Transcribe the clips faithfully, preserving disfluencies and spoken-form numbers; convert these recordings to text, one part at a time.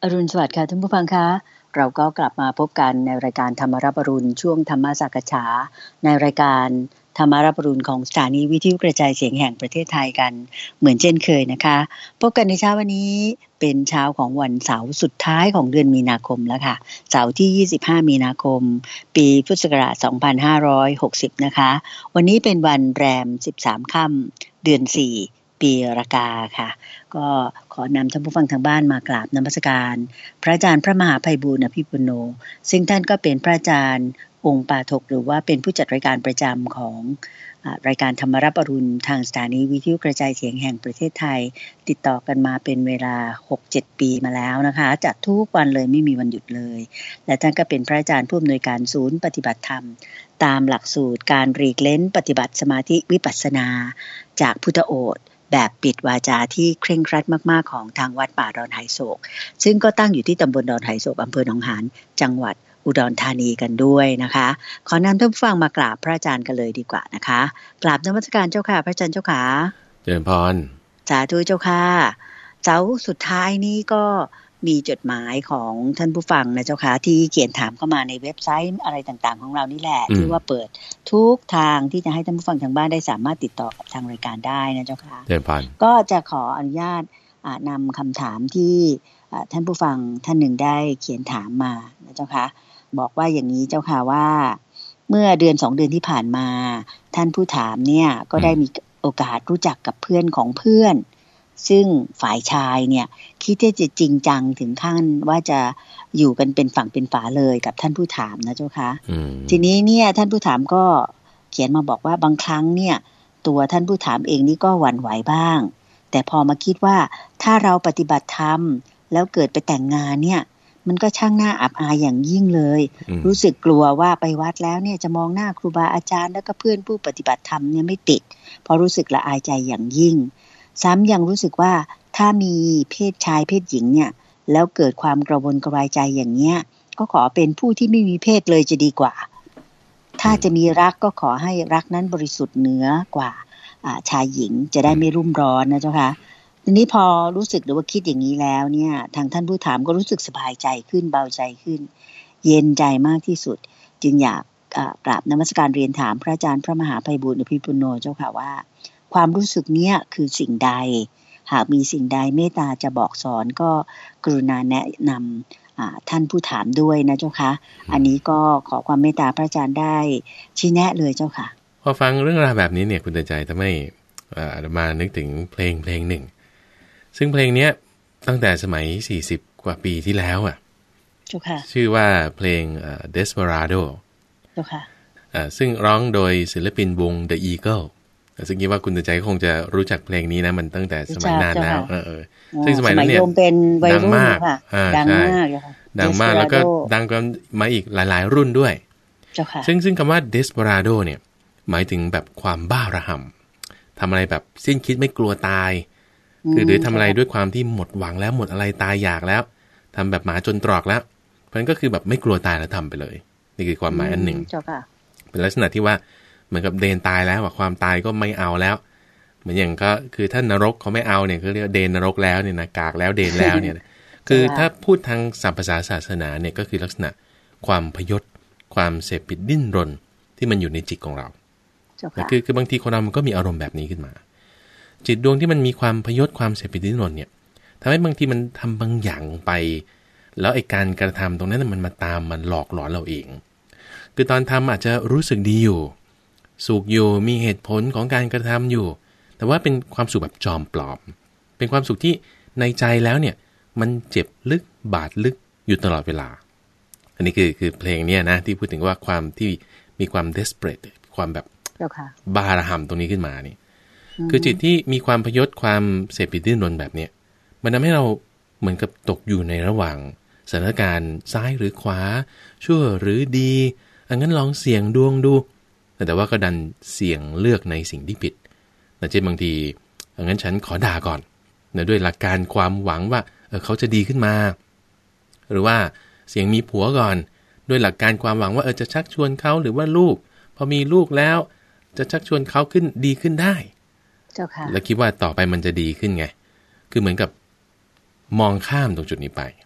อรุณสวัสดิ์ค่ะท่านผู้ฟังคะเราก็กลับมาพบกันในรายการธรรมรับอรุณช่วงธรรมสักฉาในรายการธรรมรับอรุณของสถานีวิทยุกระจายเสียงแห่งประเทศไทยกันเหมือนเช่นเคยนะคะพบกันในเช้าวันนี้เป็นเช้าของวันเสาร์สุดท้ายของเดือนมีนาคมแล้วค่ะเสาร์ที่ยี่สิบห้ามีนาคมปีพุทธศักราชสองพันห้าร้อยหกสิบนะคะวันนี้เป็นวันแรมสิบสามค่ำเดือนสี่ปีรากาค่ะก็ขอนำท่านผู้ฟังทางบ้านมากราบนมัสการพระอาจารย์พระมหาไพบูลย์อภิปุโนซึ่งท่านก็เป็นพระอาจารย์องค์ปาฐกหรือว่าเป็นผู้จัดรายการประจำของรายการธรรมรับอรุณทางสถานีวิทยุกระจายเสียงแห่งประเทศไทยติดต่อกันมาเป็นเวลา หกเจ็ด ปีมาแล้วนะคะจัดทุกวันเลยไม่มีวันหยุดเลยและท่านก็เป็นพระอาจารย์ผู้อำนวยการศูนย์ปฏิบัติธรรมตามหลักสูตรการหลีกเล้นปฏิบัติสมาธิวิปัสสนาจากพุทธโอษฐ์แบบปิดวาจาที่เคร่งครัดมากๆของทางวัดป่าดอนไหโศกซึ่งก็ตั้งอยู่ที่ตำบลดอนไหโศกอำเภอหนองหานจังหวัดอุดรธานีกันด้วยนะคะขอนำท่านผู้ฟังมากราบพระอาจารย์กันเลยดีกว่านะคะกราบนมัสการเจ้าค่ะพระอาจารย์เจ้าค่ะเจริญพรสาธุเจ้าค่ะเจ้าสุดท้ายนี้ก็มีจดหมายของท่านผู้ฟังนะเจ้าค่ะที่เขียนถามเข้ามาในเว็บไซต์อะไรต่างๆของเรานี่แหละที่ว่าเปิดทุกทางที่จะให้ท่านผู้ฟังทางบ้านได้สามารถติดต่อกับทางรายการได้นะเจ้าค่ะเจริญพรก็จะขออนุญาตนำคำถามที่ท่านผู้ฟังท่านหนึ่งได้เขียนถามมานะเจ้าค่ะบอกว่าอย่างนี้เจ้าค่ะว่าเมื่อเดือนสองเดือนที่ผ่านมาท่านผู้ถามเนี่ยก็ได้มีโอกาสรู้จักกับเพื่อนของเพื่อนซึ่งฝ่ายชายเนี่ยคิดที่จะจริงจังถึงขั้นว่าจะอยู่กันเป็นฝั่งเป็นฝาเลยกับท่านผู้ถามนะเจ้าค่ะทีนี้เนี่ยท่านผู้ถามก็เขียนมาบอกว่าบางครั้งเนี่ยตัวท่านผู้ถามเองนี่ก็หวั่นไหวบ้างแต่พอมาคิดว่าถ้าเราปฏิบัติธรรมแล้วเกิดไปแต่งงานเนี่ยมันก็ช่างน่าอับอายอย่างยิ่งเลยรู้สึกกลัวว่าไปวัดแล้วเนี่ยจะมองหน้าครูบาอาจารย์แล้วก็เพื่อนผู้ปฏิบัติธรรมเนี่ยไม่ติดเพราะรู้สึกละอายใจอย่างยิ่งซ้ำยังรู้สึกว่าถ้ามีเพศชายเพศหญิงเนี่ยแล้วเกิดความกระวนกระวายใจอย่างเงี้ยก็ขอเป็นผู้ที่ไม่มีเพศเลยจะดีกว่าถ้าจะมีรักก็ขอให้รักนั้นบริสุทธิ์เหนือกว่าชายหญิงจะได้ไม่รุ่มร้อนนะเจ้าค่ะทีนี้พอรู้สึกหรือว่าคิดอย่างนี้แล้วเนี่ยทางท่านผู้ถามก็รู้สึกสบายใจขึ้นเบาใจขึ้นเย็นใจมากที่สุดจึงอยากกราบนมัสการเรียนถามพระอาจารย์พระมหาไพบูลย์อภิปุโนเจ้าค่ะว่าความรู้สึกเนี้ยคือสิ่งใดหากมีสิ่งใดเมตตาจะบอกสอนก็กรุณาแนะนำท่านผู้ถามด้วยนะเจ้าค่ะอันนี้ก็ขอความเมตตาพระอาจารย์ได้ชี้แนะเลยเจ้าค่ะพอฟังเรื่องราวแบบนี้เนี่ยคุณเตือนใจทำให้มานึกถึงเพลงเพลงหนึ่งซึ่งเพลงนี้ตั้งแต่สมัยสี่สิบกว่าปีที่แล้วอ่ะเจ้าค่ะชื่อว่าเพลง Desperado เจ้าค่ะซึ่งร้องโดยศิลปินวง The Eagleซึ่งคิดว่าคุณเตือนใจคงจะรู้จักเพลงนี้นะมันตั้งแต่สมัยนานแล้วเออซึ่งสมัยนั้นเนี่ยดังมากดังมากดังมากแล้วก็ดังกันมาอีกหลายๆรุ่นด้วยซึ่งซึ่งคำว่า Desperado เนี่ยหมายถึงแบบความบ้าระห่ำทำอะไรแบบสิ้นคิดไม่กลัวตายคือหรือทำอะไรด้วยความที่หมดหวังแล้วหมดอะไรตายอยากแล้วทำแบบหมาจนตรอกแล้วเพราะนั้นก็คือแบบไม่กลัวตายแล้วทำไปเลยนี่คือความหมายอันหนึ่งเป็นลักษณะที่ว่าเหมือนกับเดนตายแล้วว่าความตายก็ไม่เอาแล้วเหมือนอย่างก็คือท่านนรกเขาไม่เอาเนี่ยคือเรียกเดนนรกแล้วเนี่ยนะกากแล้วเดนแล้วเนี่ยคือถ้าพูดทางศัพท์ภาษาศาสนาเนี่ยก็คือลักษณะความพยศความเสพติดดิ้นรนที่มันอยู่ในจิตของเราคือคือบางทีคนเรามันก็มีอารมณ์แบบนี้ขึ้นมาจิตดวงที่มันมีความพยศความเสพติดดิ้นรนเนี่ยทำให้บางทีมันทำบางอย่างไปแล้วไอ้การกระทำตรงนั้นมันมาตามมันหลอกหลอนเราเองคือตอนทำอาจจะรู้สึกดีอยู่สุขอยู่มีเหตุผลของการกระทำอยู่แต่ว่าเป็นความสุขแบบจอมปลอมเป็นความสุขที่ในใจแล้วเนี่ยมันเจ็บลึกบาดลึกอยู่ตลอดเวลาอันนี้คือคือเพลงเนี้ยนะที่พูดถึงว่าความที่มีความ desperate ความแบบบ้าระห่ำตรงนี้ขึ้นมานี่คือจิตที่มีความพยศความเสพติดดิ้นรนแบบเนี้ยมันทำให้เราเหมือนกับตกอยู่ในระหว่างสถานการณ์ซ้ายหรือขวาชั่วหรือดีอันนั้นลองเสี่ยงดวงดูแต่ว่าก็ดันเสี่ยงเลือกในสิ่งที่ผิดนะเช่นบางทีอันนั้นฉันขอด่าก่อนนะด้วยหลักการความหวังว่าเออเขาจะดีขึ้นมาหรือว่าเสี่ยงมีผัวก่อนด้วยหลักการความหวังว่าเออจะชักชวนเขาหรือว่าลูกพอมีลูกแล้วจะชักชวนเขาขึ้นดีขึ้นได้เจ้าค่ะแล้วคิดว่าต่อไปมันจะดีขึ้นไงคือเหมือนกับมองข้ามตรงจุดนี้ไป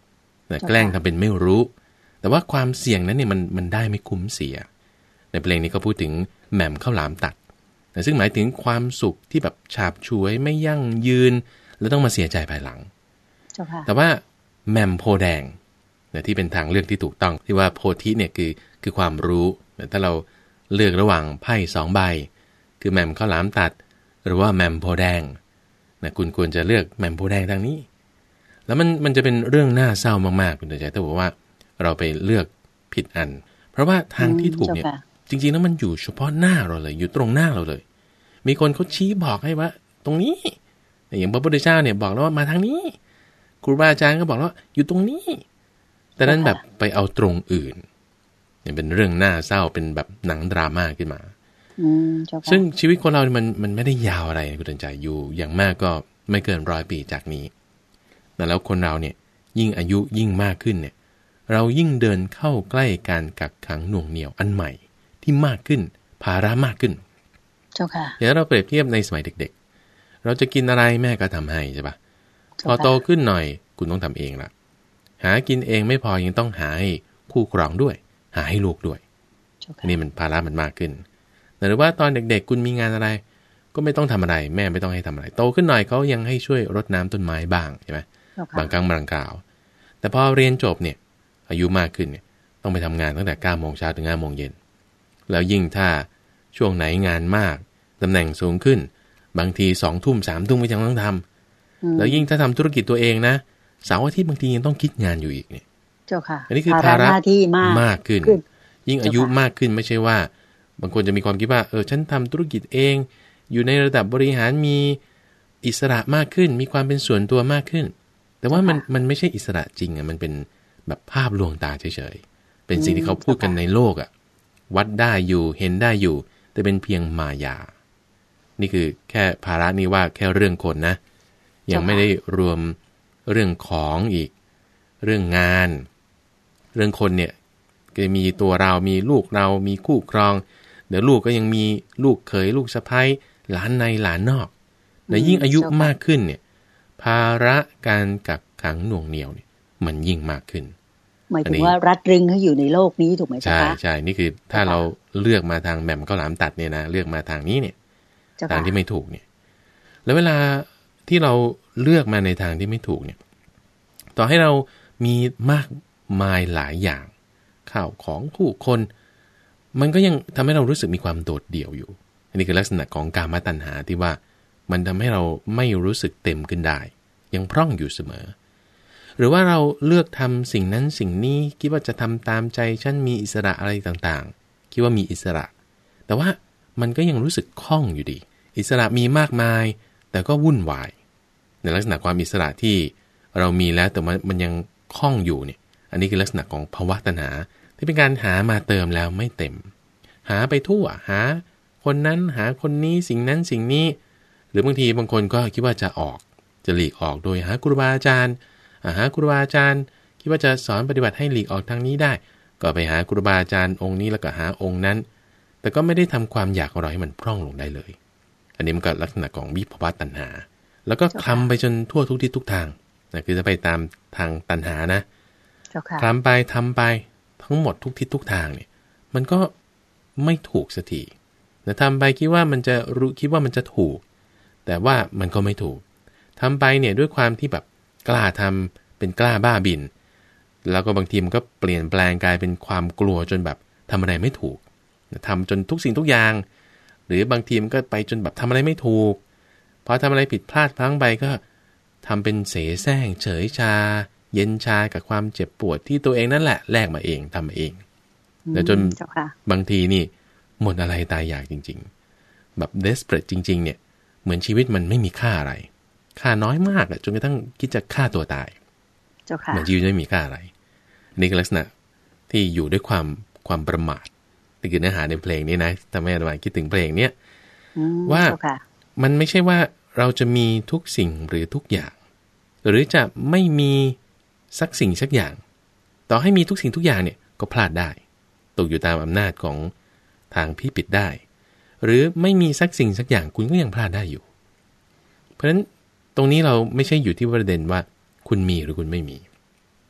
นะแกล้งทำเป็นไม่รู้แต่ว่าความเสี่ยงนั้นเนี่ยมันมันได้ไม่คุ้มเสียในเพลงนี้เขาพูดถึงแหม่มข้าวหลามตัดนะซึ่งหมายถึงความสุขที่แบบฉาบฉวยไม่ยั่งยืนแล้วต้องมาเสียใจภายหลังแต่ว่าแหม่มโพแดงนะที่เป็นทางเลือกที่ถูกต้องที่ว่าโพธิเนี่ยคือคือความรู้ถ้าเราเลือกระหว่างไพ่สองใบคือแหม่มข้าวหลามตัดหรือว่าแหม่มโพแดงนะคุณควรจะเลือกแหม่มโพแดงทางนี้แล้วมันมันจะเป็นเรื่องน่าเศร้ามากๆคุณใจถ้าบอกว่าเราไปเลือกผิดอันเพราะว่าทางที่ถูกเนี่ยจริงๆแล้วมันอยู่เฉพาะหน้าเราเลยอยู่ตรงหน้าเราเลยมีคนเขาชี้บอกให้ว่าตรงนี้อย่างพระพุทธเจ้าเนี่ยบอกแล้วว่ามาทางนี้ครูบาอาจารย์ก็บอกแล้วอยู่ตรงนี้แต่นั้นแบบไปเอาตรงอื่นเนี่ยเป็นเรื่องน่าเศร้าเป็นแบบหนังดราม่าขึ้นมาซึ่งชีวิตคนเรามันมันไม่ได้ยาวอะไรคุณใจอยู่อย่างมากก็ไม่เกินร้อยปีจากนี้แล้วคนเราเนี่ยยิ่งอายุยิ่งมากขึ้นเนี่ยเรายิ่งเดินเข้าใกล้การกักขังหน่วงเหนี่ยวอันใหม่ที่มากขึ้นภาระมากขึ้นเจ้าค่ะเดี๋ยวเราเปรียบเทียบในสมัยเด็กๆเราจะกินอะไรแม่ก็ทำให้ใช่ปะพอโตขึ้นหน่อยคุณต้องทำเองละหากินเองไม่พอยังต้องหาให้คู่ครองด้วยหาให้ลูกด้วยนี่มันภาระมันมากขึ้นหรือว่าตอนเด็กๆคุณมีงานอะไรก็ไม่ต้องทำอะไรแม่ไม่ต้องให้ทำอะไรโตขึ้นหน่อยเขายังให้ช่วยรดน้ำต้นไม้บ้างใช่ไหมบางครั้งบางคราวแต่พอเรียนจบเนี่ยอายุมากขึ้นเนี่ยต้องไปทำงานตั้งแต่เก้าโมงเช้าถึงห้าโมงเย็นแล้วยิ่งถ้าช่วงไหนงานมากตำแหน่งสูงขึ้นบางทีสองทุ่มสามทุ่มก็ยังต้องทำแล้วยิ่งถ้าทำธุรกิจตัวเองนะเสาร์อาทิตย์บางทียังต้องคิดงานอยู่อีกเนี่ยเจ้าค่ะอันนี้คือภาระที่มากขึ้นยิ่งอายุมากขึ้นไม่ใช่ว่าบางคนจะมีความคิดว่าเออฉันทำธุรกิจเองอยู่ในระดับบริหารมีอิสระมากขึ้นมีความเป็นส่วนตัวมากขึ้นแต่ว่ามันมันไม่ใช่อิสระจริงอ่ะมันเป็นแบบภาพลวงตาเฉยๆเป็นสิ่งที่เขาพูดกันในโลกอ่ะวัดได้อยู่เห็นได้อยู่แต่เป็นเพียงมายานี่คือแค่ภาระนี่ว่าแค่เรื่องคนนะยังไม่ได้รวมเรื่องของอีกเรื่องงานเรื่องคนเนี่ยก็มีตัวเรามีลูกเรามีคู่ครองเดี๋ยวลูกก็ยังมีลูกเขยลูกสะใภ้หลานในหลานนอกแต่ยิ่งอายุมากขึ้นเนี่ยภาระการกักขังหน่วงเหนี่ยวเนี่ยมันยิ่งมากขึ้นหมายถึงว่ารัดรึงเขาอยู่ในโลกนี้ถูกไหมจ๊ะใช่ใช่นี่คือถ้าเราเลือกมาทางแหม่มข้าวหลามตัดเนี่ยนะเลือกมาทางนี้เนี่ยทางที่ไม่ถูกเนี่ยแล้วเวลาที่เราเลือกมาในทางที่ไม่ถูกเนี่ยต่อให้เรามีมากมายหลายอย่างข้าวของผู้คนมันก็ยังทำให้เรารู้สึกมีความโดดเดี่ยวอยู่อันนี้คือลักษณะของกามตัณหาที่ว่ามันทำให้เราไม่รู้สึกเต็มขึ้นได้ยังพร่องอยู่เสมอหรือว่าเราเลือกทำสิ่งนั้นสิ่งนี้คิดว่าจะทำตามใจฉันมีอิสระอะไรต่างๆคิดว่ามีอิสระแต่ว่ามันก็ยังรู้สึกคล่องอยู่ดีอิสระมีมากมายแต่ก็วุ่นวายในลักษณะความอิสระที่เรามีแล้วแต่มันมันยังคล่องอยู่เนี่ยอันนี้คือลักษณะของภวตัณหาที่เป็นการหามาเติมแล้วไม่เต็มหาไปทั่วหาคนนั้นหาคนนี้สิ่งนั้นสิ่งนี้หรือบางทีบางคนก็คิดว่าจะออกจะหลีกออกโดยหาครูบาอาจารย์หาครูบาอาจารย์คิดว่าจะสอนปฏิบัติให้หลีกออกทางนี้ได้ก็ไปหาครูบาอาจารย์องค์นี้แล้วก็หาองค์นั้นแต่ก็ไม่ได้ทำความอยากของเราให้มันพร่องลงได้เลยอันนี้มันก็ลักษณะของวิภวตัณหาแล้วก็คลำไปจนทั่วทุกที่ทุกทางนะคือจะไปตามทางตัณหานะคลำไปทำไปทั้งหมดทุกทิศทุกทางเนี่ยมันก็ไม่ถูกสักทีนะทำไปคิดว่ามันจะรู้คิดว่ามันจะถูกแต่ว่ามันก็ไม่ถูกทำไปเนี่ยด้วยความที่แบบกล้าทำเป็นกล้าบ้าบินแล้วก็บางทีมันก็เปลี่ยนแปลงกลายเป็นความกลัวจนแบบทำอะไรไม่ถูกทำจนทุกสิ่งทุกอย่างหรือบางทีมันก็ไปจนแบบทำอะไรไม่ถูกพอทำอะไรผิดพลาดพลั้งไปก็ทำเป็นเสแสร้งเฉยชาเย็นชากับความเจ็บปวดที่ตัวเองนั่นแหละแลกมาเองทำเองแต่จนบางทีนี่หมดอะไรตายอยากจริงๆแบบ desperate จริงๆเนี่ยเหมือนชีวิตมันไม่มีค่าอะไรค่าน้อยมากจนกระทั่งคิดจะฆ่าตัวตายเหมือนชีวิตไม่มีค่าอะไรนี่คือลักษณะที่อยู่ด้วยความความประมาทนี่คือเนื้อหาในเพลงนี้นะทำให้อาตมาคิดถึงเพลงเนี้ยว่ามันไม่ใช่ว่าเราจะมีทุกสิ่งหรือทุกอย่างหรือจะไม่มีสักสิ่งสักอย่างต่อให้มีทุกสิ่งทุกอย่างเนี่ยก็พลาดได้ตกอยู่ตามอำนาจของทางพิปิดได้หรือไม่มีสักสิ่งสักอย่างคุณก็ยังพลาดได้อยู่เพราะฉะนั้นตรงนี้เราไม่ใช่อยู่ที่ประเด็นว่าคุณมีหรือคุณไม่มี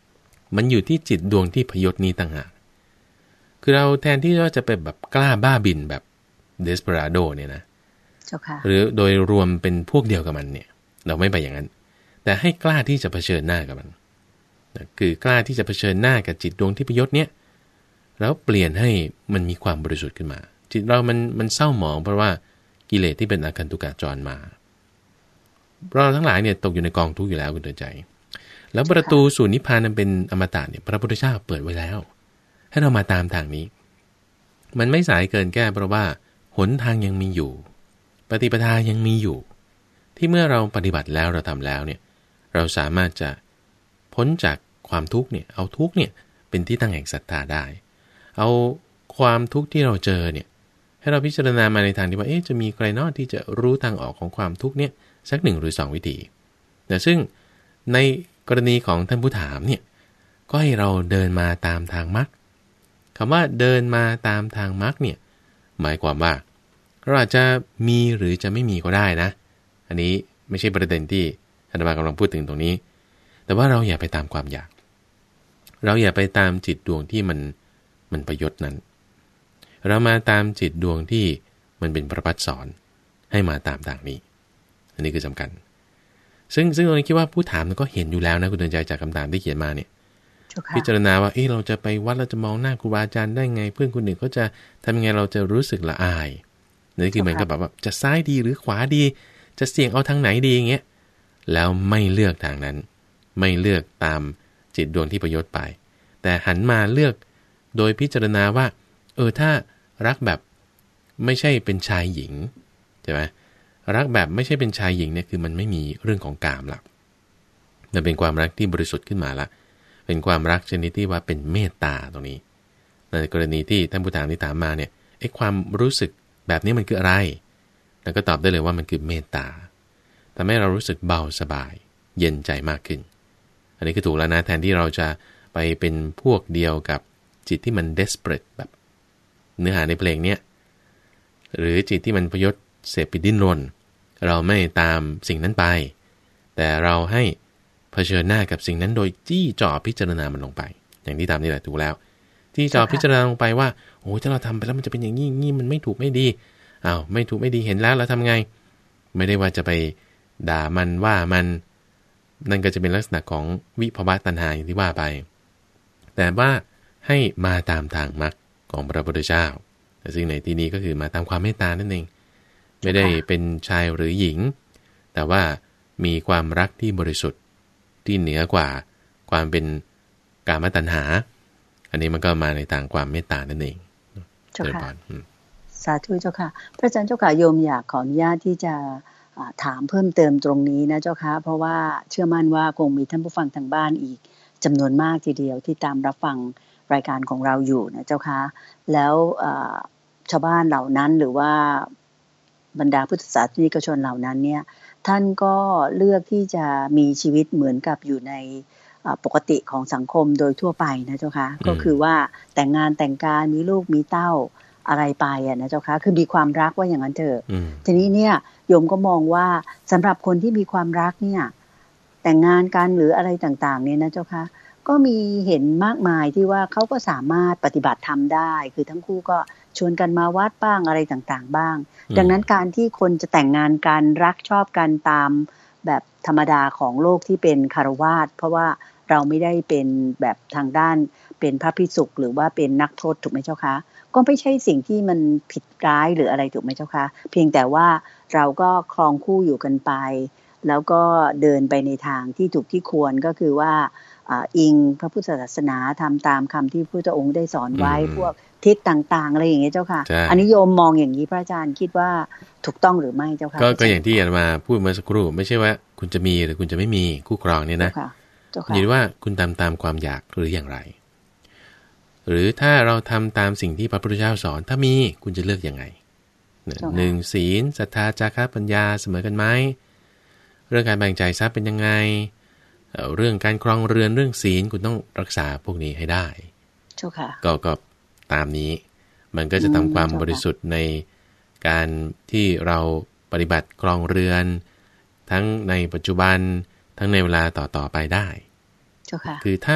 มันอยู่ที่จิตดวงที่พยศนี้ต่างหากคือเราแทนที่ว่าจะเป็นแบบกล้าบ้าบินแบบเดสเปราโดเนี่ยนะหรือโดยรวมเป็นพวกเดียวกับมันเนี่ยเราไม่ไปอย่างนั้นแต่ให้กล้าที่จะเผชิญหน้ากับมันคือกล้าที่จะเผชิญหน้ากับจิตดวงที่พยศเนี่ยแล้วเปลี่ยนให้มันมีความบริสุทธิ์ขึ้นมาจิตเรามันมันเศร้าหมองเพราะว่ากิเลสที่เป็นอาคันตุกะจรมาเราทั้งหลายเนี่ยตกอยู่ในกองทุกข์อยู่แล้วคุณเตือนใจแล้วประตูสู่นิพพานนั้นเป็นอมตะเนี่ยพระพุทธเจ้าเปิดไว้แล้วให้เรามาตามทางนี้มันไม่สายเกินแก้เพราะว่าหนทางยังมีอยู่ปฏิปทายังมีอยู่ที่เมื่อเราปฏิบัติแล้วเราทำแล้วเนี่ยเราสามารถจะพ้นจากความทุกข์เนี่ยเอาทุกข์เนี่ยเป็นที่ตั้งแห่งศรัทธาได้เอาความทุกข์ที่เราเจอเนี่ยให้เราพิจารณามาในทางที่ว่าเอ๊ะจะมีใครนอกที่จะรู้ทางออกของความทุกข์เนี่ยสักหนึ่งหรือสองวิธีแต่ซึ่งในกรณีของท่านผู้ถามเนี่ยก็ให้เราเดินมาตามทางมรรคคำว่าเดินมาตามทางมรรคเนี่ยหมายความว่าเราอาจจะมีหรือจะไม่มีก็ได้นะอันนี้ไม่ใช่ประเด็นที่อาตมากำลังพูดถึงตรงนี้แต่ว่าเราอย่าไปตามความอยากเราอย่าไปตามจิตดวงที่มันมันประยศนั้นเรามาตามจิตดวงที่มันเป็นพระพัฒสอนให้มาตามทางนี้อันนี้คือสำคัญซึ่งซึ่งเราคิดว่าผู้ถามก็เห็นอยู่แล้วนะคุณเตือนใจจากคำถามที่เขียนมาเนี่ยพิจารณาว่าเอ๊ะเราจะไปวัดเราจะมองหน้าครูบาอาจารย์ได้ไงเพื่อนคนหนึ่งเขาจะทำยังไงเราจะรู้สึกละอายนี่คือเหมือนกับแบบว่าจะซ้ายดีหรือขวาดีจะเสี่ยงเอาทางไหนดีอย่างเงี้ยแล้วไม่เลือกทางนั้นไม่เลือกตามจิตดวงที่ประยศไปแต่หันมาเลือกโดยพิจารณาว่าเออถ้ารักแบบไม่ใช่เป็นชายหญิงใช่ไหมรักแบบไม่ใช่เป็นชายหญิงเนี่ยคือมันไม่มีเรื่องของกามหลักมันเป็นความรักที่บริสุทธิ์ขึ้นมาละเป็นความรักชนิดที่ว่าเป็นเมตตาตรงนี้ในกรณีที่ท่านผู้ถามที่ถามมาเนี่ยไอ้ความรู้สึกแบบนี้มันคืออะไรแล้วก็ตอบได้เลยว่ามันคือเมตตาทำให้เรารู้สึกเบาสบายเย็นใจมากขึ้นอันนี้คือถูกแล้วนะแทนที่เราจะไปเป็นพวกเดียวกับจิตที่มัน desperate แบบเนื้อหาในเพลงเนี้ยหรือจิตที่มันพยศเสพปิดดิ้นรนเราไม่ตามสิ่งนั้นไปแต่เราให้เผชิญหน้ากับสิ่งนั้นโดยจี้จ่อพิจารณามันลงไปอย่างที่ตามนี่แหละถูกแล้วจี้จ่อพิจารณาลงไปว่าโอ้ถ้าเราทำไปแล้วมันจะเป็นอย่างนี้งี้มันไม่ถูกไม่ดีอ้าวไม่ถูกไม่ดีเห็นแล้วเราทำไงไม่ได้ว่าจะไปด่ามันว่ามันนั่นก็จะเป็นลักษณะของวิภวตัณหาอย่างที่ว่าไปแต่ว่าให้มาตามทางมรรคของพระพุทธเจ้าซึ่งในที่นี้ก็คือมาตามความเมตตานั่นเองไม่ได้เป็นชายหรือหญิงแต่ว่ามีความรักที่บริสุทธิ์ที่เหนือกว่าความเป็นกามตัณหาอันนี้มันก็มาในทางความเมตตานั่นเองเจริญพรสาธุเจ้าค่ะพระอาจารย์เจ้าค่ะโยมอยากขออนุญาตที่จะถามเพิ่มเติมตรงนี้นะเจ้าค่ะเพราะว่าเชื่อมั่นว่าคงมีท่านผู้ฟังทางบ้านอีกจำนวนมากทีเดียวที่ตามรับฟังรายการของเราอยู่นะเจ้าค่ะแล้วชาวบ้านเหล่านั้นหรือว่าบรรดาพุทธศาสนิกชนเหล่านั้นเนี่ยท่านก็เลือกที่จะมีชีวิตเหมือนกับอยู่ในปกติของสังคมโดยทั่วไปนะเจ้าค่ะก็คือว่าแต่งงานแต่งการมีลูกมีเต้าอะไรไปอ่ะนะเจ้าค่ะคือมีความรักว่าอย่างนั้นเถอะทีนี้เนี่ยโยมก็มองว่าสำหรับคนที่มีความรักเนี่ยแต่งงานกันหรืออะไรต่างๆเนี่ยนะเจ้าค่ะก็มีเห็นมากมายที่ว่าเขาก็สามารถปฏิบัติธรรมได้คือทั้งคู่ก็ชวนกันมาวัดบ้างอะไรต่างๆบ้างดังนั้นการที่คนจะแต่งงานกันรักชอบกันตามแบบธรรมดาของโลกที่เป็นคฤหัสถ์เพราะว่าเราไม่ได้เป็นแบบทางด้านเป็นพระภิกษุหรือว่าเป็นนักโทษถูกไหมเจ้าคะก็ไม่ใช่สิ่งที่มันผิดร้ายหรืออะไรถูกไหมเจ้าคะเพียงแต่ว่าเราก็ครองคู่อยู่กันไปแล้วก็เดินไปในทางที่ถูกที่ควรก็คือว่าอิงพระพุทธศาสนาทำตามคำที่พระพุทธองค์ได้สอนไว้พวกทิศต่างๆอะไรอย่างเงี้ยเจ้าค่ะอันนี้โยมมองอย่างนี้พระอาจารย์คิดว่าถูกต้องหรือไม่เจ้าค่ะก็อย่างที่อาจารย์มาพูดเมื่อสักครู่ไม่ใช่ว่าคุณจะมีหรือคุณจะไม่มีคู่ครองเนี่ยนะอยู่ที่ว่าคุณตามตามความอยากหรืออย่างไรหรือถ้าเราทำตามสิ่งที่พระพุทธเจ้าสอนถ้ามีคุณจะเลือกยังไงหนึ่งศีลศรัทธาจาคะปัญญาเสมอกันไหมเรื่องการแบ่งใจทรัพย์เป็นยังไงเรื่องการครองเรือนเรื่องศีลคุณต้องรักษาพวกนี้ให้ได้ก็ก็ตามนี้มันก็จะทำความบริสุทธิ์ในการที่เราปฏิบัติครองเรือนทั้งในปัจจุบันทั้งในเวลาต่อๆไปได้คือถ้า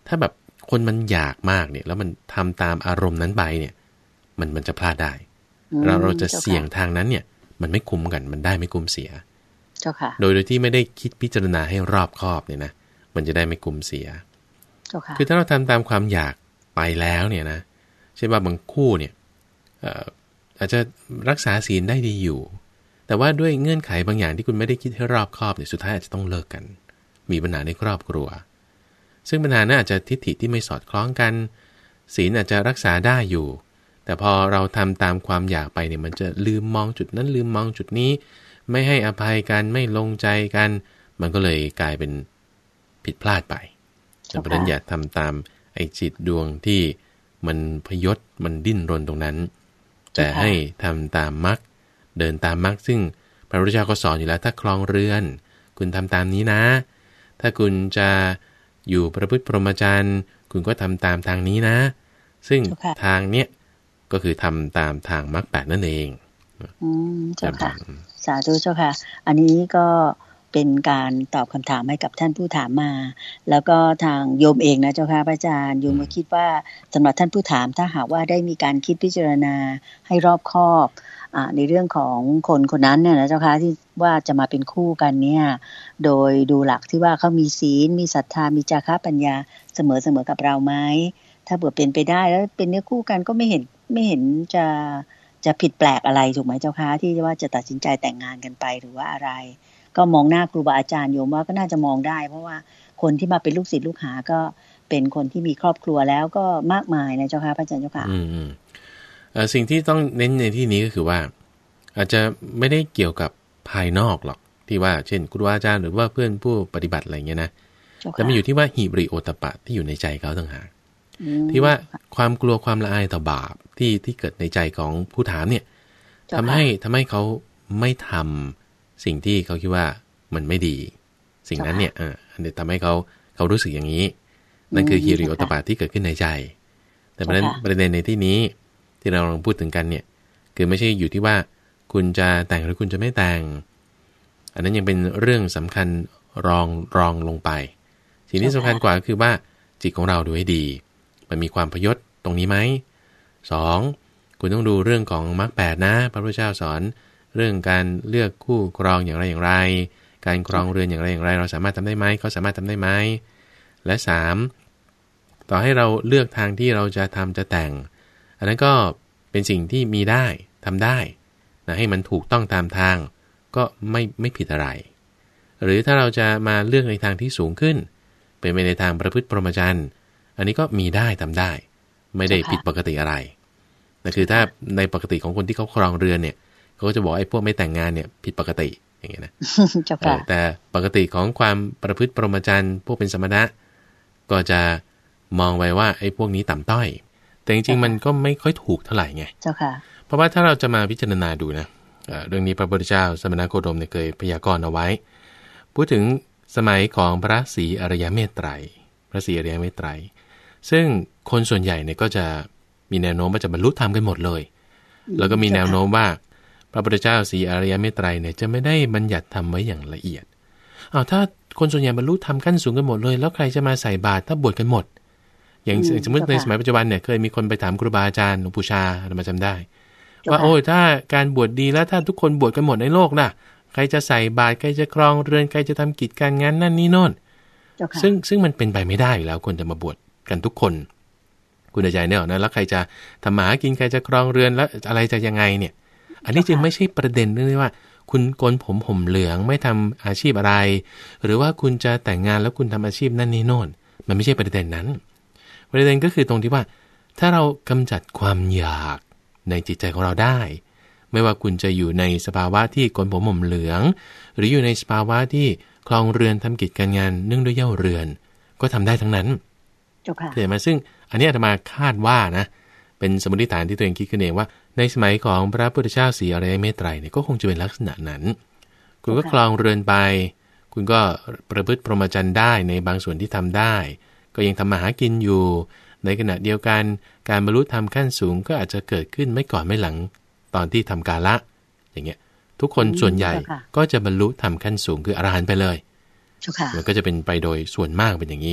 ถ้าแบบคนมันอยากมากเนี่ยแล้วมันทำตามอารมณ์นั้นไปเนี่ยมันมันจะพลาดได้เราเราจะเสี่ยงทางนั้นเนี่ยมันไม่คุ้มกันมันได้ไม่คุ้มเสียเจ้าค่ะโดยโดยที่ไม่ได้คิดพิจารณาให้รอบคอบเนี่ยนะมันจะได้ไม่คุ้มเสียเจ้าค่ะคือถ้าเราทำตามความอยากไปแล้วเนี่ยนะเช่นว่าบางคู่เนี่ยอาจจะรักษาศีลได้ดีอยู่แต่ว่าด้วยเงื่อนไขบางอย่างที่คุณไม่ได้คิดให้รอบคอบเนี่ยสุดท้ายอาจจะต้องเลิกกันมีปัญหาในครอบครัวซึ่งปัญหานั้นอาจจะทิฏฐิที่ไม่สอดคล้องกันศีลอาจจะรักษาได้อยู่แต่พอเราทำตามความอยากไปเนี่ยมันจะลืมมองจุดนั้นลืมมองจุดนี้ไม่ให้อภัยกันไม่ลงใจกันมันก็เลยกลายเป็นผิดพลาดไปเพราะฉะนั้นอย่าทำตามไอ้จิตดวงที่มันพยศมันดิ้นรนตรงนั้นแต่ให้ทำตามมรรคเดินตามมรรคซึ่งพระพุทธเจ้าก็สอนอยู่แล้วถ้าครองเรือนคุณทำตามนี้นะถ้าคุณจะอยู่ประพฤติพรหมจรรย์คุณก็ทำตามทางนี้นะซึ่งทางเนี้ยก็คือทำตามทางมรรคแปดนั่นเองอืมเจ้าค่ะสาธุเจ้าค่ะอันนี้ก็เป็นการตอบคำถามให้กับท่านผู้ถามมาแล้วก็ทางโยมเองนะเจ้าค่ะพระอาจารย์โยมก็คิดว่าสำหรับท่านผู้ถามถ้าหากว่าได้มีการคิดพิจารณาให้รอบคอบอ่าในเรื่องของคนคนนั้นเนี่ยนะเจ้าค่ะที่ว่าจะมาเป็นคู่กันเนี่ยโดยดูหลักที่ว่าเขามีศีลมีศรัทธามีจาคะปัญญาเสมอเสมอกับเราไหมถ้าเผื่อเป็นไปได้แล้วเป็นเนื้อคู่กันก็ไม่เห็นไม่เห็นจะจะผิดแปลกอะไรถูกไหมเจ้าค่ะที่ว่าจะตัดสินใจแต่งงานกันไปหรือว่าอะไรก็มองหน้าครูบาอาจารย์โยมว่าก็น่าจะมองได้เพราะว่าคนที่มาเป็นลูกศิษย์ลูกหาก็เป็นคนที่มีครอบครัวแล้วก็มากมายนะเจ้าค่ะพระอาจารย์เจ้าค่ะอืมเอ่อสิ่งที่ต้องเน้นในที่นี้ก็คือว่าอาจจะไม่ได้เกี่ยวกับภายนอกหรอกที่ว่าเช่นครูบาอาจารย์หรือว่าเพื่อนผู้ปฏิบัติอะไรเงี้ยนะแต่มันอยู่ที่ว่าหิริโอตปะที่อยู่ในใจเขาต่างหากที่ว่าความกลัวความละอายต่อบาปที่ที่เกิดในใจของผู้ถามเนี่ยทำให้ทำให้เขาไม่ทำสิ่งที่เขาคิดว่ามันไม่ดีสิ่งนั้นเนี่ยเอออันนี้ทำให้เขาเขารู้สึกอย่างนี้นั่นคือหิริโอตปะที่เกิดขึ้นในใจแต่ประเด็นประเด็นในที่นี้ที่เราลองพูดถึงกันเนี่ยคือไม่ใช่อยู่ที่ว่าคุณจะแต่งหรือคุณจะไม่แต่งอันนั้นยังเป็นเรื่องสำคัญรองรองลงไปสิ่งที่สำคัญกว่าคือว่าจิตของเราดูให้ดีมันมีความพยศตรงนี้ไหมสองคุณต้องดูเรื่องของมรรคแปดนะพระพุทธเจ้าสอนเรื่องการเลือกคู่ครองอย่างไรอย่างไรการครองเรือนอย่างไรอย่างไรเราสามารถทำได้ไหมเขาสามารถทำได้ไหมและสามต่อให้เราเลือกทางที่เราจะทำจะแต่งอันนั้นก็เป็นสิ่งที่มีได้ทำได้นะให้มันถูกต้องตามทางก็ไม่ไม่ผิดอะไรหรือถ้าเราจะมาเลือกในทางที่สูงขึ้นเป็นไปในทางประพฤติพรหมจรรย์อันนี้ก็มีได้ทำได้ไม่ได้ผิดปกติอะไรนั่นคือถ้าในปกติของคนที่เขาครองเรือนเนี่ยเขาก็จะบอกไอ้พวกไม่แต่งงานเนี่ยผิดปกติอย่างเงี้ยนะ แต่ปกติของความประพฤติพรหมจรรย์พวกเป็นสมณะก็จะมองไว้ว่าไอ้พวกนี้ต่ำต้อยแต่จริงๆมันก็ไม่ค่อยถูกเท่าไหร่ไงเจ้าค่ะเพราะว่าถ้าเราจะมาพิจารณาดูนะเรื่องนี้พระพุทธเจ้าสมณโคดมเนี่ยเคยพยากรณ์เอาไว้พูดถึงสมัยของพระศรีอริยเมตไตรพระศรีอริยเมตไตรซึ่งคนส่วนใหญ่เนี่ยก็จะมีแนวโน้มว่าจะบรรลุธรรมกันหมดเลยแล้วก็มีแนวโน้มว่าพระพุทธเจ้าศรีอริยเมตไตรเนี่ยจะไม่ได้บัญญัติธรรมไว้อย่างละเอียดอ้าวถ้าคนส่วนใหญ่บรรลุธรรมขั้นสูงกันหมดเลยแล้วใครจะมาใส่บาตรถ้าบวชกันหมดอย่างสมมติในสมัยปัจจุบันเนี่ยเคยมีคนไปถามครูบาอาจารย์หลวงปู่ชาเรามาจำได้ว่าโอ้ยถ้าการบวชดีแล้วถ้าทุกคนบวชกันหมดในโลกล่ะใครจะใส่บาตรใครจะครองเรือนใครจะทำกิจการงานนั่นนี่โน่นซึ่งซึ่งมันเป็นไปไม่ได้อยู่แล้วคนจะมาบวชกันทุกคนคุณใจเนี่ยนะแล้วใครจะทำมาหากินใครจะครองเรือนแล้วอะไรจะยังไงเนี่ยอันนี้จึงไม่ใช่ประเด็นเรื่องว่าคุณโกนผมห่มเหลืองไม่ทำอาชีพอะไรหรือว่าคุณจะแต่งงานแล้วคุณทำอาชีพนั่นนี่โน่นมันไม่ใช่ประเด็นนั้นประเด็นก็คือตรงที่ว่าถ้าเรากำจัดความอยากในจิตใจของเราได้ไม่ว่าคุณจะอยู่ในสภาวะที่โกนผมห่มเหลืองหรืออยู่ในสภาวะที่ครองเรือนทำกิจการงานเนื่องด้วยเหย้าเรือนก็ทำได้ทั้งนั้นเห็นไหมซึ่งอันนี้อาตมาคาดว่านะเป็นสมมติฐานที่ตัวเองคิดขึ้นเองว่าในสมัยของพระพุทธเจ้าศรีอริยเมตไตรเนี่ยก็คงจะเป็นลักษณะนั้นคุณก็ครองเรือนไปคุณก็ประพฤติพรหมจรรย์ได้ในบางส่วนที่ทำได้ก็ยังทำมาหากินอยู่ในขณะเดียวกันการบรรลุธรรมขั้นสูงก็อาจจะเกิดขึ้นไม่ก่อนไม่หลังตอนที่ทำกาละอย่างเงี้ยทุกคนส่วนใหญ่ก็จะบรรลุธรรมขั้นสูงคืออรหันต์ไปเลยมันก็จะเป็นไปโดยส่วนมากเป็นอย่างนี้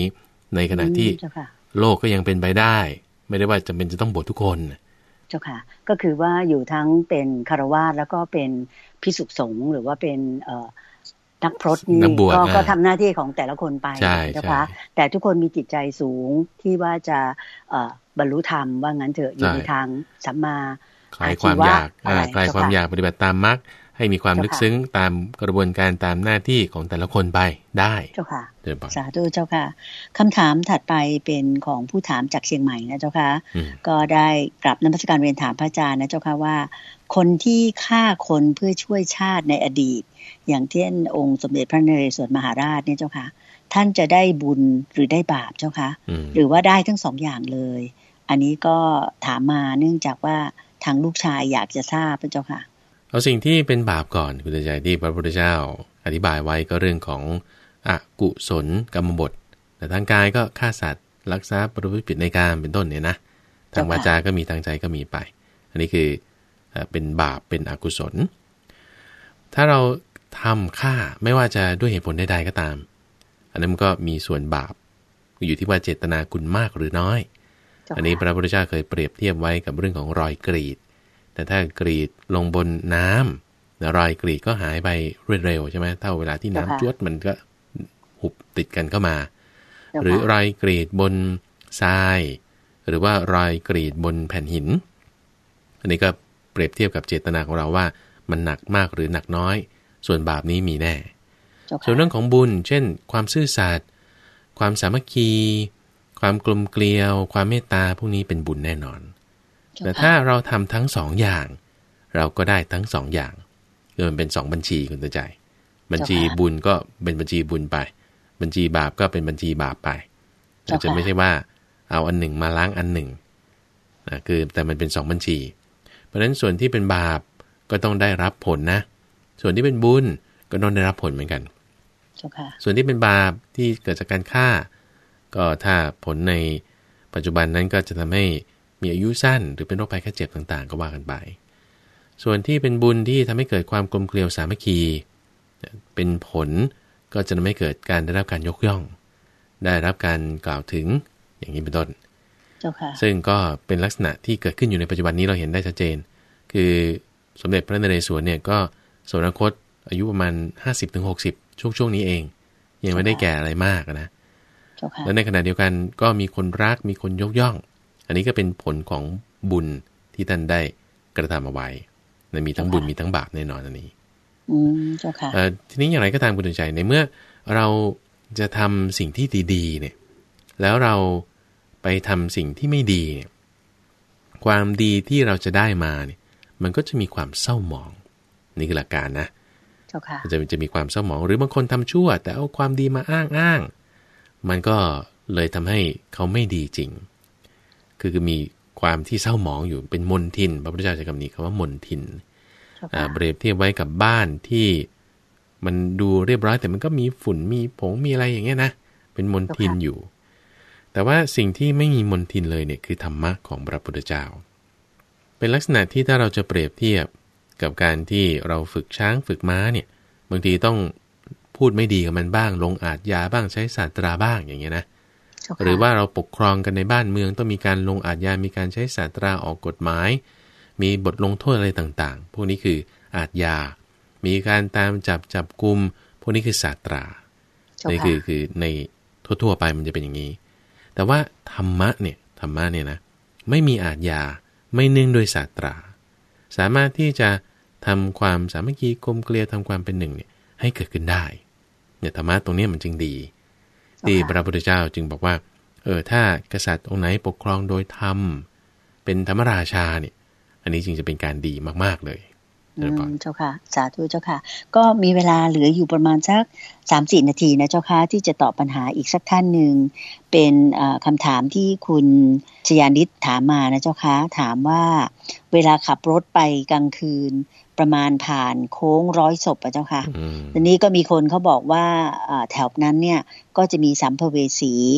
ในขณะที่โลกก็ยังเป็นไปได้ไม่ได้ว่าจำเป็นจะต้องบวชทุกคนเจ้าค่ะก็คือว่าอยู่ทั้งเป็นคฤหัสถ์แล้วก็เป็นภิกษุสงฆ์หรือว่าเป็นเอ่อนักพรตนี่ก็ก็ทำหน้าที่ของแต่ละคนไปเจ้าค่ะแต่ทุกคนมีจิตใจสูงที่ว่าจะเอ่อบรรลุธรรมว่างั้นเถอะอยู่ในทางสัมมาคลายความอยากคลายความอยากปฏิบัติตามมรรคให้มีความลึกซึ้งตามกระบวนการตามหน้าที่ของแต่ละคนไปได้เจ้าค่ะสาธุเจ้าค่ะคำถามถัดไปเป็นของผู้ถามจากเชียงใหม่นะเจ้าค่ะก็ได้กราบนมัสการเรียนถามพระอาจารย์นะเจ้าค่ะว่าคนที่ฆ่าคนเพื่อช่วยชาติในอดีตอย่างเช่นองค์สมเด็จพระนเรศวรมหาราชเนี่ยเจ้าค่ะท่านจะได้บุญหรือได้บาปเจ้าค่ะหรือว่าได้ทั้งสองอย่างเลยอันนี้ก็ถามมาเนื่องจากว่าทางลูกชายอยากจะทราบพระเจ้าค่ะเอาสิ่งที่เป็นบาปก่อนคุณใจที่พระพุทธเจ้าอธิบายไว้ก็เรื่องของอกุศลกรรมบทแต่ทางกายก็ฆ่าสัตว์ลักทรัพย์ประพฤติผิดในกามเป็นต้นเนี่ยนะทางวาจาก็มีทางใจก็มีไปอันนี้คือเป็นบาปเป็นอกุศลถ้าเราทำฆ่าไม่ว่าจะด้วยเหตุผลใดๆก็ตามอันนั้นมันก็มีส่วนบาปอยู่ที่ว่าเจตนาคุณมากหรือน้อยอันนี้พระพุทธเจ้าเคยเปรียบเทียบไว้กับเรื่องของรอยกรีดแต่ถ้ากรีดลงบนน้ำรอยกรีดก็หายไปรวดเร็วใช่ไหมเท่าเวลาที่น้ำจวดมันก็หุบติดกันเข้ามาหรือรอยกรีดบนทรายหรือว่ารอยกรีดบนแผ่นหินอันนี้ก็เปรียบเทียบกับเจตนาของเราว่ามันหนักมากหรือหนักน้อยส่วนบาปนี้มีแน่ส่วนเรื่องของบุญเช่นความซื่อสัตย์ความสามัคคีความกลมเกลียวความเมตตาพวกนี้เป็นบุญแน่นอนแต่ถ้าเราทำทั้งสองอย่างเราก็ได้ทั้งสองอย่างคือมันเป็นสองบัญชีคุณตัวใจบัญชีบุญก็เป็นบัญชีบุญไปบัญชีบาปก็เป็นบัญชีบาปไปจะไม่ใช่ว่าเอาอันหนึ่งมาล้างอันหนึ่งนะคือแต่มันเป็นสองบัญชีเพราะฉะนั้นส่วนที่เป็นบาปก็ต้องได้รับผลนะส่วนที่เป็นบุญก็ต้องได้รับผลเหมือนกันส่วนที่เป็นบาปที่เกิดจากการฆ่าก็ถ้าผลในปัจจุบันนั้นก็จะทำให้มีอายุสั้นหรือเป็นโรคภัยไข้เจ็บต่างๆก็ว่ากันไปส่วนที่เป็นบุญที่ทำให้เกิดความกลมเกลียวสามัคคีเป็นผลก็จะทำให้เกิดการได้รับการยกย่องได้รับการกล่าวถึงอย่างนี้เป็นต้นซึ่งก็เป็นลักษณะที่เกิดขึ้นอยู่ในปัจจุบันนี้เราเห็นได้ชัดเจนคือสมเด็จพระนเรศวรเนี่ยก็สวรรคตอายุประมาณ ห้าสิบถึงหกสิบ ช่วงช่วงนี้เองยังไม่ได้แก่อะไรมากนะแล้วในขณะเดียวกันก็มีคนรักมีคนยกย่องอันนี้ก็เป็นผลของบุญที่ท่านได้กระทำเอาไว้มีทั้งบุญมีทั้งบาปแน่นอนอันนี้อืมเจ้าค่ะทีนี้อย่างไรก็ตามคุณใจในเมื่อเราจะทำสิ่งที่ดีๆเนี่ยแล้วเราไปทำสิ่งที่ไม่ดีเนี่ยความดีที่เราจะได้มาเนี่ยมันก็จะมีความเศร้าหมองนี่คือหลักการนะเจ้าค่ะจะจะมีความเศร้าหมองหรือบางคนทำชั่วแต่เอาความดีมาอ้างอ้างมันก็เลยทำให้เขาไม่ดีจริงคือคือมีความที่เศร้าหมองอยู่เป็นมลทินพระพุทธเจ้าใช้คำนี้คำว่ามลทินเปรียบเทียบไว้กับบ้านที่มันดูเรียบร้อยแต่มันก็มีฝุ่นมีผงมีอะไรอย่างเงี้ยนะเป็นมลทินอยู่แต่ว่าสิ่งที่ไม่มีมลทินเลยเนี่ยคือธรรมะของพระพุทธเจ้าเป็นลักษณะที่ถ้าเราจะเปรียบเทียบกับการที่เราฝึกช้างฝึกม้าเนี่ยบางทีต้องพูดไม่ดีกับมันบ้างลงอาทยาบ้างใช้ศาสตราบ้างอย่างเงี้ยนะหรือว่าเราปกครองกันในบ้านเมืองต้องมีการลงอาทยามีการใช้ศาสตราออกกฎหมายมีบทลงโทษอะไรต่างๆพวกนี้คืออาทยามีการตามจับจับกุมพวกนี้คือศาสตรานี่คือคือในทั่วๆไปมันจะเป็นอย่างนี้แต่ว่าธรรมะเนี่ยธรรมะเนี่ยนะไม่มีอาทยาไม่เนื่องโดยศาสตราสามารถที่จะทำความสามัคคีกลมเกลียวทำความเป็นหนึ่งเนี่ยให้เกิดขึ้นได้เนี่ยธรรมะตรงนี้มันจึงดีที่พระพุทธเจ้าจึงบอกว่าเออถ้ากษัตริย์องค์ไหนปกครองโดยธรรมเป็นธรรมราชาเนี่ยอันนี้จึงจะเป็นการดีมากๆเลยอืมเจ้าค่ะสาธุเจ้าค่ะก็มีเวลาเหลืออยู่ประมาณสัก สามถึงสี่ นาทีนะเจ้าค่ะที่จะตอบปัญหาอีกสักท่านหนึ่งเป็นคำถามที่คุณชยานิตถามมานะเจ้าค่ะถามว่าเวลาขับรถไปกลางคืนประมาณผ่านโค้งร้อยศพอ่ะเจ้าค่ะทีนี้ก็มีคนเขาบอกว่าแถวนั้นเนี่ยก็จะมีสัมภเวสีท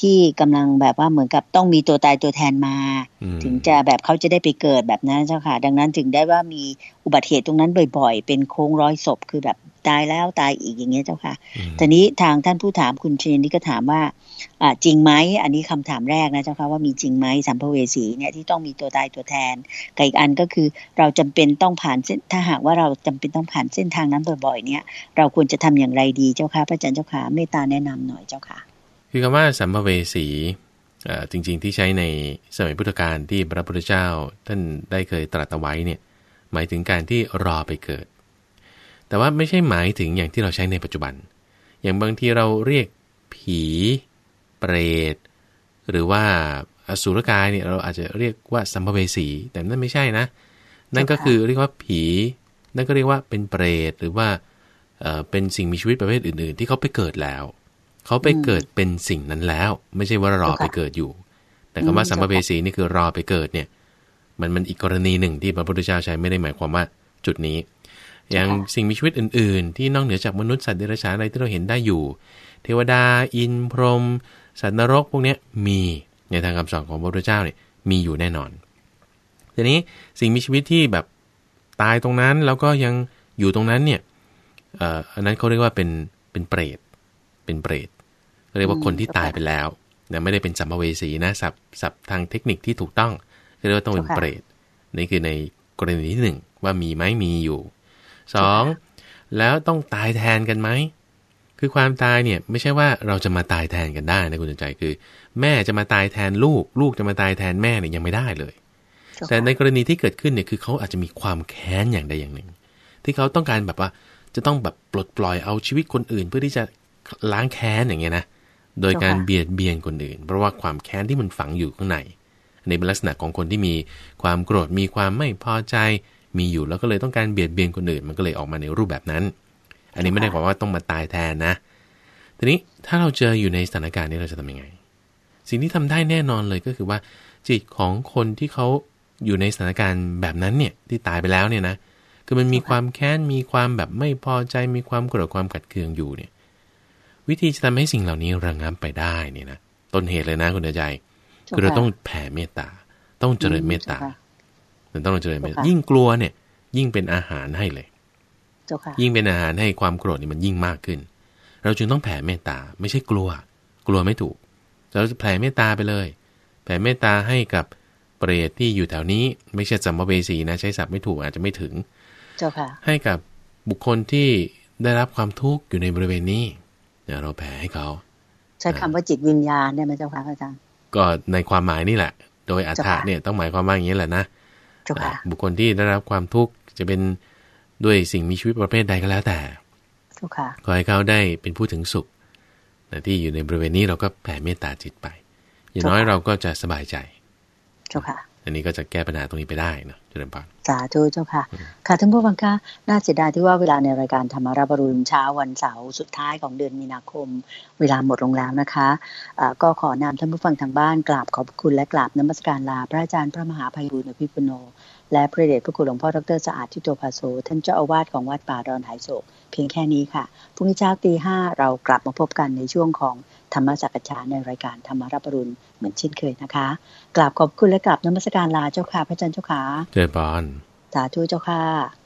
ที่กำลังแบบว่าเหมือนกับต้องมีตัวตายตัวแทนมาถึงจะแบบเขาจะได้ไปเกิดแบบนั้นเจ้าค่ะดังนั้นถึงได้ว่ามีอุบัติเหตุตรงนั้นบ่อยๆเป็นโค้งร้อยศพคือแบบตายแล้วตายอีกอย่างเงี้ยเจ้าค่ะทีนี้ทางท่านผู้ถามคุณเชนนี่ก็ถามว่าอ่าจริงไหมอันนี้คำถามแรกนะเจ้าค่ะว่ามีจริงไหมสัมภเวสีเนี่ยที่ต้องมีตัวตายตัวแทนกับอีกอันก็คือเราจำเป็นต้องผ่านเส้นถ้าหากว่าเราจำเป็นต้องผ่านเส้นทางนั้นบ่อยๆเนี่ยเราควรจะทำอย่างไรดีเจ้าค่ะพระอาจารย์เจ้าค่ะเมตตาแนะนำหน่อยเจ้าค่ะคือคำว่าสัมภเวสีจริงๆที่ใช้ในสมัยพุทธกาลที่พระพุทธเจ้าท่านได้เคยตรัสไว้เนี่ยหมายถึงการที่รอไปเกิดแต่ว่าไม่ใช่หมายถึงอย่างที่เราใช้ในปัจจุบันอย่างบางทีเราเรียกผีเปรตหรือว่าอสุรกายเนี่ยเราอาจจะเรียกว่าสัมภเวสีแต่นั่นไม่ใช่นะนั่นก็คือเรียกว่าผีนั่นก็เรียกว่าเป็นเปรตหรือว่าเอ่อเป็นสิ่งมีชีวิตประเภทอื่นๆที่เขาไปเกิดแล้วเขาไปเกิดเป็นสิ่งนั้นแล้วไม่ใช่ว่ารอไปเกิดอยู่แต่คำว่าสัมภเวสีนี่คือรอไปเกิดเนี่ยมันมันอีกกรณีหนึ่งที่พระพุทธเจ้าใช้ไม่ได้หมายความว่าจุดนี้อย่างสิ่งมีชีวิตอื่นๆที่นอกเหนือจากมนุษย์สัตว์เดรัจฉานอะไรที่เราเห็นได้อยู่เทวดาอินทร์พรหมสัตว์นรกพวกนี้มีในทางคำสอนของพระพุทธเจ้าเนี่ยมีอยู่แน่นอนทีนี้สิ่งมีชีวิตที่แบบตายตรงนั้นแล้วก็ยังอยู่ตรงนั้นเนี่ยเอ่ออันนั้นเขาเรียกว่าเป็นเป็นเปรตเป็นเปรตเรียกว่าคนที่ตายไปแล้วแต่ไม่ได้เป็นสัมภเวสีนะศัพท์ศัพท์ทางเทคนิคที่ถูกต้องเรียกว่าต้องเป็นเปรตนี่คือในกรณีที่หนึ่งว่ามีไหมมีอยู่สองแล้วต้องตายแทนกันไหมคือความตายเนี่ยไม่ใช่ว่าเราจะมาตายแทนกันได้นะคุณใจคือแม่จะมาตายแทนลูกลูกจะมาตายแทนแม่เนี่ยยังไม่ได้เลยแต่ในกรณีที่เกิดขึ้นเนี่ยคือเขาอาจจะมีความแค้นอย่างใดอย่างหนึ่งที่เขาต้องการแบบว่าจะต้องแบบปลดปล่อยเอาชีวิตคนอื่นเพื่อที่จะล้างแค้นอย่างเงี้ยนะโดยการเบียดเบียนคนอื่นเพราะว่าความแค้นที่มันฝังอยู่ข้างในในเป็นลักษณะของคนที่มีความโกรธมีความไม่พอใจมีอยู่แล้วก็เลยต้องการเบียดเบียนคนอื่นมันก็เลยออกมาในรูปแบบนั้นอันนี้ไม่ได้บอกว่าต้องมาตายแทนนะทีนี้ถ้าเราเจออยู่ในสถานการณ์นี้เราจะทำยังไงสิ่งที่ทำได้แน่นอนเลยก็คือว่าจิตของคนที่เขาอยู่ในสถานการณ์แบบนั้นเนี่ยที่ตายไปแล้วเนี่ยนะคือมันมีความแค้นมีความแบบไม่พอใจมีความโกรธความขัดเคืองอยู่เนี่ยวิธีจะทำให้สิ่งเหล่านี้ระงับไปได้เนี่ยนะต้นเหตุเลยนะคุณใจคือเราต้องแผ่เมตตาต้องเจริญเมตตาเราต้องเจริญเมตตายิ่งกลัวเนี่ยยิ่งเป็นอาหารให้เลยยิ่งเป็นอาหารให้ความโกรธนี่มันยิ่งมากขึ้นเราจึงต้องแผ่เมตตาไม่ใช่กลัวกลัวไม่ถูกเราจะแผ่เมตตาไปเลยแผ่เมตตาให้กับเปรตที่อยู่แถวนี้ไม่ใช่สัมภเวสีนะใช้ศัพท์ไม่ถูกอาจจะไม่ถึงเจ้าค่ะให้กับบุคคลที่ได้รับความทุกข์อยู่ในบริเวณนี้เดี๋ยวเราแผ่ให้เขาใช้คำว่าจิตวิญญาณได้ไหมเจ้าค่ะอาจารย์ก็ในความหมายนี่แหละโดยอรรถะเนี่ยต้องหมายความว่าอย่างนี้แหละนะบุคคลที่ได้รับความทุกข์จะเป็นด้วยสิ่งมีชีวิตประเภทใดก็แล้วแต่ขอให้เขาได้เป็นผู้ถึงสุขที่อยู่ในบริเวณนี้เราก็แผ่เมตตาจิตไปอย่างน้อยเราก็จะสบายใจเจ้าค่ะอันนี้ก็จะแก้ปัญหาตรงนี้ไปได้นะเจริญพรสาธุเจ้าค่ะค่ะท่านผู้ฟังคะน่าเสียดายที่ว่าเวลาในรายการธรรมาราบรุณเช้าวันเสาร์สุดท้ายของเดือนมีนาคมเวลาหมดลงแล้วนะคะะก็ขอนำท่านผู้ฟังทางบ้านกราบขอบคุณและกราบนมัสการลาพระอาจารย์พระมหาไพบูลย์อภิปุโนและพระเดชพระคุณหลวงพ่อดร.สะอาดทิโตภาโสท่านเจ้าอาวาสของวัดป่าดอนหายโศกเพียงแค่นี้ค่ะพรุ่งนี้เช้าตีห้าเรากลับมาพบกันในช่วงของธรรมสักษาในรายการธรรมาราบรุณเหมือนเช่นเคยนะคะกราบขอบคุณและกราบนมัสการลาเจ้าค่ะพระอาจารย์เจ้าค่ะเจริญพรสาธุเจ้าค่ะ